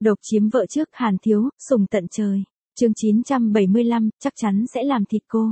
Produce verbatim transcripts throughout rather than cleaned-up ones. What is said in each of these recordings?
Độc chiếm vợ trước Hàn Thiếu, sùng tận trời. Chương chín trăm bảy mươi lăm, chắc chắn sẽ làm thịt cô.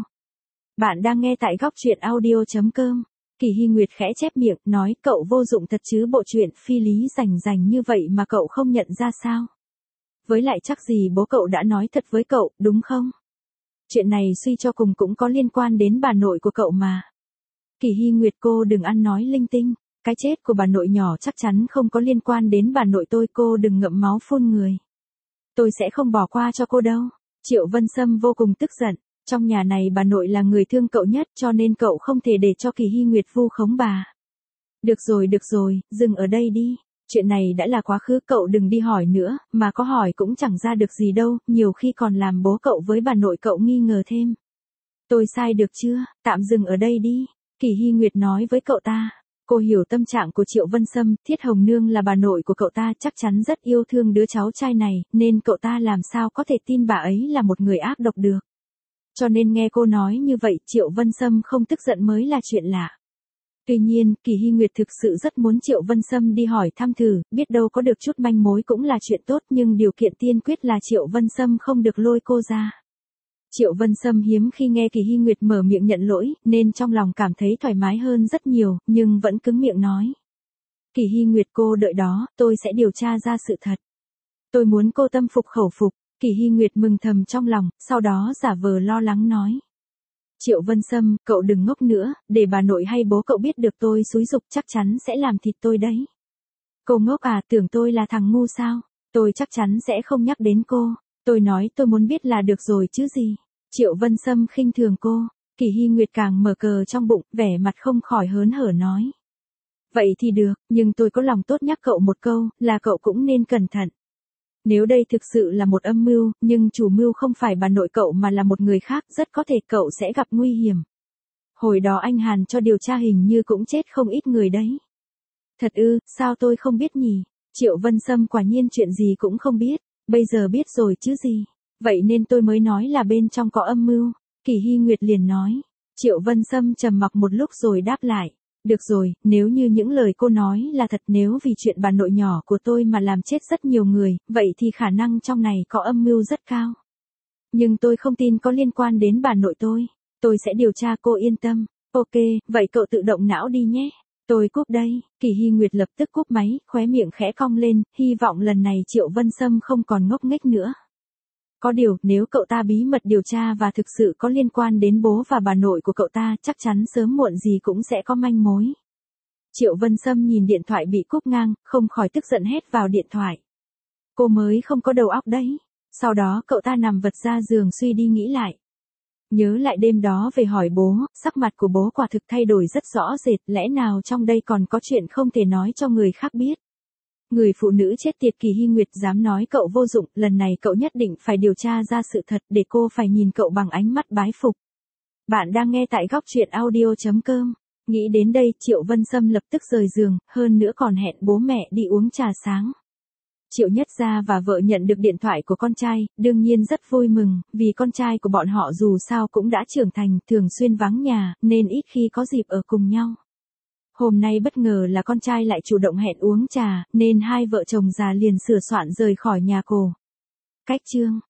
Bạn đang nghe tại góc truyện audio.com. Kỳ Hy Nguyệt khẽ chép miệng, nói cậu vô dụng thật chứ, bộ chuyện phi lý rành rành như vậy mà cậu không nhận ra sao? Với lại chắc gì bố cậu đã nói thật với cậu, đúng không? Chuyện này suy cho cùng cũng có liên quan đến bà nội của cậu mà. Kỳ Hy Nguyệt, cô đừng ăn nói linh tinh. Cái chết của bà nội nhỏ chắc chắn không có liên quan đến bà nội tôi, cô đừng ngậm máu phun người. Tôi sẽ không bỏ qua cho cô đâu. Triệu Vân Sâm vô cùng tức giận. Trong nhà này bà nội là người thương cậu nhất, cho nên cậu không thể để cho Kỳ Hy Nguyệt vu khống bà. Được rồi được rồi, dừng ở đây đi. Chuyện này đã là quá khứ, cậu đừng đi hỏi nữa, mà có hỏi cũng chẳng ra được gì đâu, nhiều khi còn làm bố cậu với bà nội cậu nghi ngờ thêm. Tôi sai được chưa, tạm dừng ở đây đi. Kỳ Hy Nguyệt nói với cậu ta. Cô hiểu tâm trạng của Triệu Vân Sâm, Thiết Hồng Nương là bà nội của cậu ta, chắc chắn rất yêu thương đứa cháu trai này, nên cậu ta làm sao có thể tin bà ấy là một người ác độc được. Cho nên nghe cô nói như vậy, Triệu Vân Sâm không tức giận mới là chuyện lạ. Tuy nhiên, Kỳ Hy Nguyệt thực sự rất muốn Triệu Vân Sâm đi hỏi thăm thử, biết đâu có được chút manh mối cũng là chuyện tốt, nhưng điều kiện tiên quyết là Triệu Vân Sâm không được lôi cô ra. Triệu Vân Sâm hiếm khi nghe Kỳ Hy Nguyệt mở miệng nhận lỗi, nên trong lòng cảm thấy thoải mái hơn rất nhiều, nhưng vẫn cứng miệng nói. Kỳ Hy Nguyệt, cô đợi đó, tôi sẽ điều tra ra sự thật. Tôi muốn cô tâm phục khẩu phục. Kỳ Hy Nguyệt mừng thầm trong lòng, sau đó giả vờ lo lắng nói. Triệu Vân Sâm, cậu đừng ngốc nữa, để bà nội hay bố cậu biết được tôi xúi giục chắc chắn sẽ làm thịt tôi đấy. Cô ngốc à, tưởng tôi là thằng ngu sao? Tôi chắc chắn sẽ không nhắc đến cô. Tôi nói tôi muốn biết là được rồi chứ gì. Triệu Vân Sâm khinh thường cô. Kỳ Hy Nguyệt càng mở cờ trong bụng, vẻ mặt không khỏi hớn hở nói. Vậy thì được, nhưng tôi có lòng tốt nhắc cậu một câu, là cậu cũng nên cẩn thận. Nếu đây thực sự là một âm mưu, nhưng chủ mưu không phải bà nội cậu mà là một người khác, rất có thể cậu sẽ gặp nguy hiểm. Hồi đó anh Hàn cho điều tra hình như cũng chết không ít người đấy. Thật ư, sao tôi không biết nhỉ? Triệu Vân Sâm quả nhiên chuyện gì cũng không biết, bây giờ biết rồi chứ gì. Vậy nên tôi mới nói là bên trong có âm mưu. Kỳ Hy Nguyệt liền nói. Triệu Vân Sâm trầm mặc một lúc rồi đáp lại. Được rồi, nếu như những lời cô nói là thật, nếu vì chuyện bà nội nhỏ của tôi mà làm chết rất nhiều người, vậy thì khả năng trong này có âm mưu rất cao. Nhưng tôi không tin có liên quan đến bà nội tôi. Tôi sẽ điều tra, cô yên tâm. Ok, vậy cậu tự động não đi nhé. Tôi cúp đây. Kỳ Hy Nguyệt lập tức cúp máy, khóe miệng khẽ cong lên, hy vọng lần này Triệu Vân Sâm không còn ngốc nghếch nữa. Có điều, nếu cậu ta bí mật điều tra và thực sự có liên quan đến bố và bà nội của cậu ta, chắc chắn sớm muộn gì cũng sẽ có manh mối. Triệu Vân Sâm nhìn điện thoại bị cúp ngang, không khỏi tức giận hét vào điện thoại. Cô mới không có đầu óc đấy. Sau đó cậu ta nằm vật ra giường suy đi nghĩ lại. Nhớ lại đêm đó về hỏi bố, sắc mặt của bố quả thực thay đổi rất rõ rệt, lẽ nào trong đây còn có chuyện không thể nói cho người khác biết. Người phụ nữ chết tiệt, Kỳ Hy Nguyệt dám nói cậu vô dụng, lần này cậu nhất định phải điều tra ra sự thật để cô phải nhìn cậu bằng ánh mắt bái phục. Bạn đang nghe tại góc truyện audio.com. Nghĩ đến đây, Triệu Vân Sâm lập tức rời giường, hơn nữa còn hẹn bố mẹ đi uống trà sáng. Triệu Nhất Gia và vợ nhận được điện thoại của con trai, đương nhiên rất vui mừng, vì con trai của bọn họ dù sao cũng đã trưởng thành, thường xuyên vắng nhà, nên ít khi có dịp ở cùng nhau. Hôm nay bất ngờ là con trai lại chủ động hẹn uống trà, nên hai vợ chồng già liền sửa soạn rời khỏi nhà cô. Cách chương